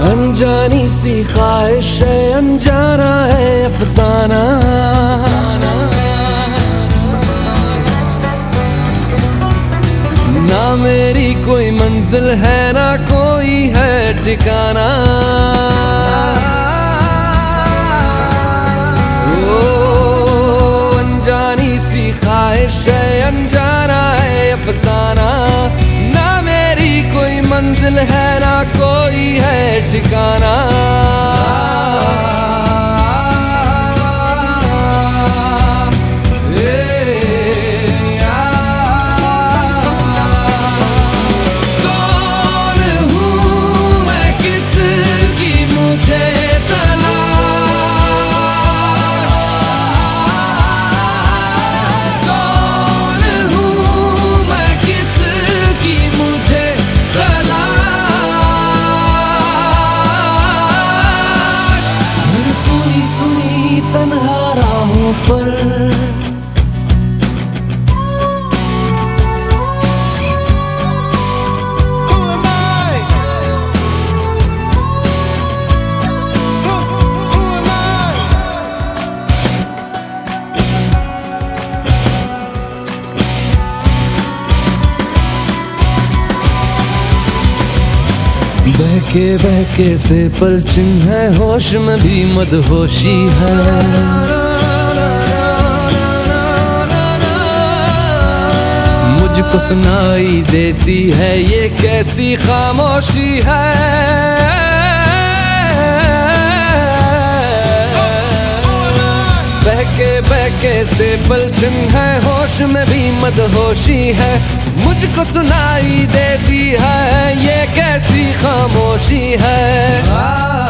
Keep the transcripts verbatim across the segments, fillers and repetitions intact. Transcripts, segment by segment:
अनजानी सी ख्वाहिश है, अनजाना है अफसाना। ना मेरी कोई मंजिल है, ना कोई है ठिकाना। ओ अनजानी सी ख्वाहिश है, अनजाना है अफसाना। ना मेरी कोई मंजिल है, ना कोई है ठिकाना। बहके बहके से पलछिन है, होश में भी मदहोशी है। मुझको सुनाई देती है ये कैसी खामोशी है। बहके बहके से पलछिन है, होश में भी मदहोशी है। मुझको सुनाई देती है ये कैसी खामोशी है।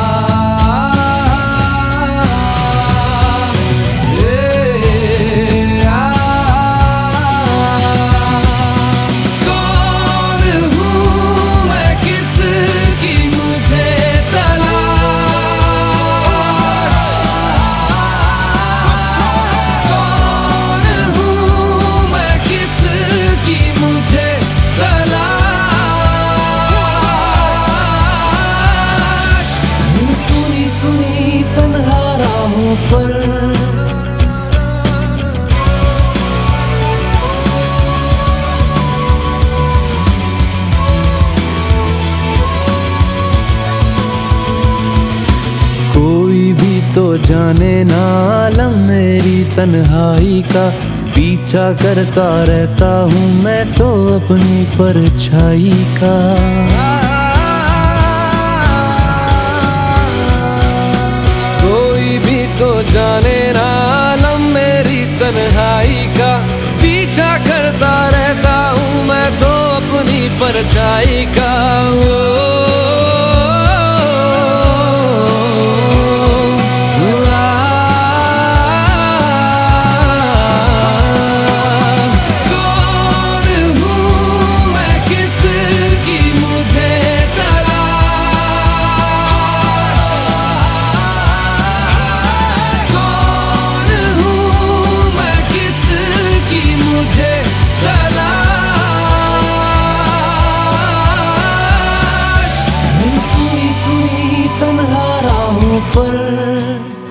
कोई भी तो जाने ना आलम मेरी तन्हाई का। पीछा करता रहता हूँ मैं तो अपनी परछाई का। कोई भी तो जाने ना आलम मेरी तन्हाई का। पीछा करता रहता हूँ मैं तो अपनी परछाई का। पर